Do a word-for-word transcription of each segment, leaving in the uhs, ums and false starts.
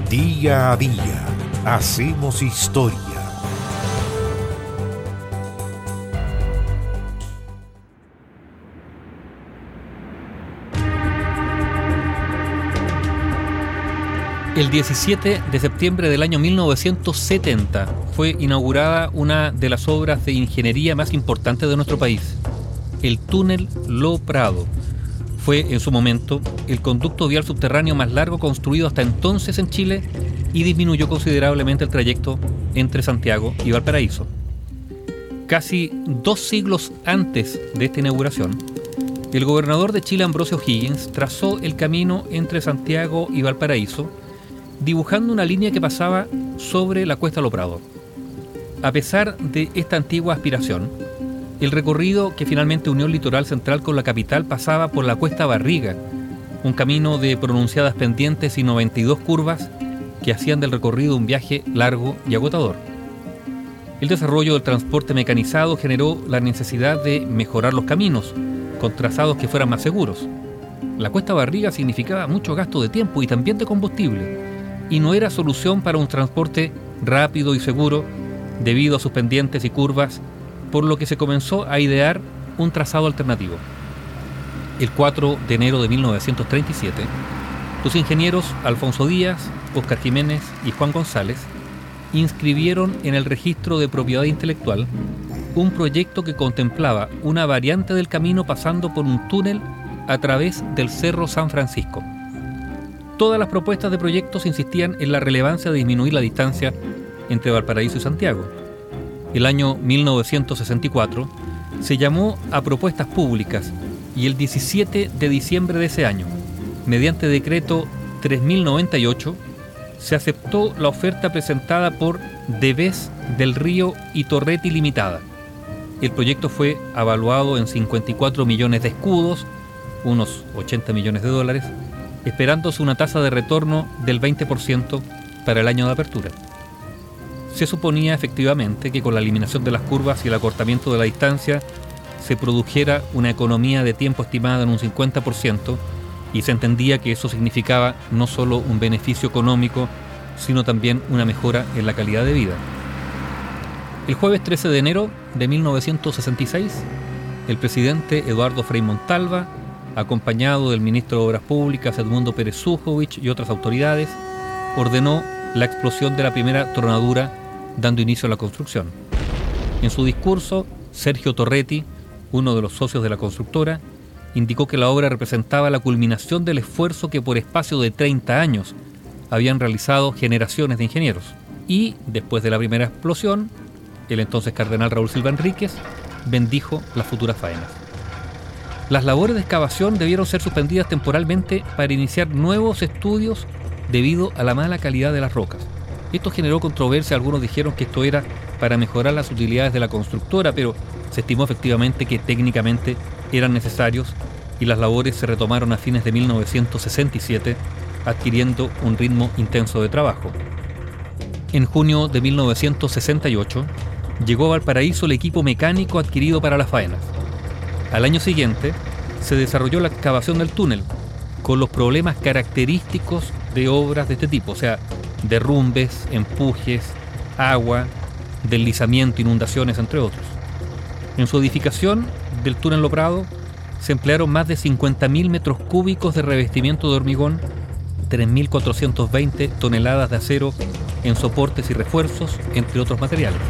Día a día hacemos historia. El diecisiete de septiembre del año mil novecientos setenta fue inaugurada una de las obras de ingeniería más importantes de nuestro país, el túnel Lo Prado. Fue en su momento el conducto vial subterráneo más largo construido hasta entonces en Chile y disminuyó considerablemente el trayecto entre Santiago y Valparaíso. Casi dos siglos antes de esta inauguración, el gobernador de Chile, Ambrosio O'Higgins, trazó el camino entre Santiago y Valparaíso, dibujando una línea que pasaba sobre la cuesta Lo Prado. A pesar de esta antigua aspiración, el recorrido que finalmente unió el litoral central con la capital pasaba por la cuesta Barriga, un camino de pronunciadas pendientes y noventa y dos curvas que hacían del recorrido un viaje largo y agotador. El desarrollo del transporte mecanizado generó la necesidad de mejorar los caminos, con trazados que fueran más seguros. La cuesta Barriga significaba mucho gasto de tiempo y también de combustible, y no era solución para un transporte rápido y seguro debido a sus pendientes y curvas, por lo que se comenzó a idear un trazado alternativo. El cuatro de enero de mil novecientos treinta y siete, los ingenieros Alfonso Díaz, Óscar Jiménez y Juan González inscribieron en el registro de propiedad intelectual un proyecto que contemplaba una variante del camino pasando por un túnel a través del Cerro San Francisco. Todas las propuestas de proyectos insistían en la relevancia de disminuir la distancia entre Valparaíso y Santiago. El año mil novecientos sesenta y cuatro se llamó a propuestas públicas y el diecisiete de diciembre de ese año, mediante decreto tres mil noventa y ocho, se aceptó la oferta presentada por Devés del Río y Torretti Limitada. El proyecto fue evaluado en cincuenta y cuatro millones de escudos, unos ochenta millones de dólares, esperándose una tasa de retorno del veinte por ciento para el año de apertura. Se suponía efectivamente que con la eliminación de las curvas y el acortamiento de la distancia se produjera una economía de tiempo estimada en un cincuenta por ciento y se entendía que eso significaba no solo un beneficio económico, sino también una mejora en la calidad de vida. El jueves trece de enero de mil novecientos sesenta y seis, el presidente Eduardo Frei Montalva, acompañado del ministro de Obras Públicas Edmundo Pérez Sujovic y otras autoridades, ordenó la explosión de la primera tronadura, dando inicio a la construcción. En su discurso, Sergio Torretti, uno de los socios de la constructora, indicó que la obra representaba la culminación del esfuerzo que por espacio de treinta años habían realizado generaciones de ingenieros. Y, después de la primera explosión, el entonces cardenal Raúl Silva Enríquez bendijo las futuras faenas. Las labores de excavación debieron ser suspendidas temporalmente para iniciar nuevos estudios debido a la mala calidad de las rocas. Esto generó controversia, algunos dijeron que esto era para mejorar las utilidades de la constructora, pero se estimó efectivamente que técnicamente eran necesarios y las labores se retomaron a fines de mil novecientos sesenta y siete, adquiriendo un ritmo intenso de trabajo. En junio de mil novecientos sesenta y ocho, llegó a Valparaíso el equipo mecánico adquirido para las faenas. Al año siguiente, se desarrolló la excavación del túnel, con los problemas característicos de obras de este tipo, o sea, derrumbes, empujes, agua, deslizamiento, inundaciones, entre otros. En su edificación del túnel Lo Prado se emplearon más de cincuenta mil metros cúbicos de revestimiento de hormigón, tres mil cuatrocientas veinte toneladas de acero en soportes y refuerzos, entre otros materiales.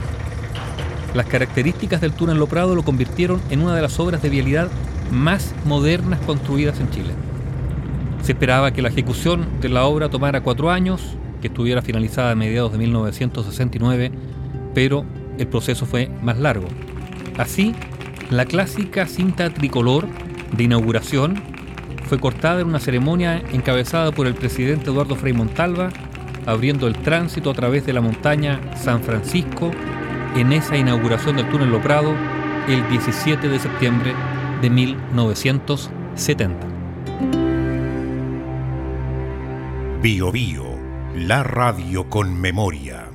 Las características del túnel Lo Prado lo convirtieron en una de las obras de vialidad más modernas construidas en Chile. Se esperaba que la ejecución de la obra tomara cuatro años, que estuviera finalizada a mediados de mil novecientos sesenta y nueve, pero el proceso fue más largo. Así, la clásica cinta tricolor de inauguración fue cortada en una ceremonia encabezada por el presidente Eduardo Frei Montalva, abriendo el tránsito a través de la montaña San Francisco en esa inauguración del túnel Lo Prado el diecisiete de septiembre de mil novecientos setenta. Bio Bio, la radio con memoria.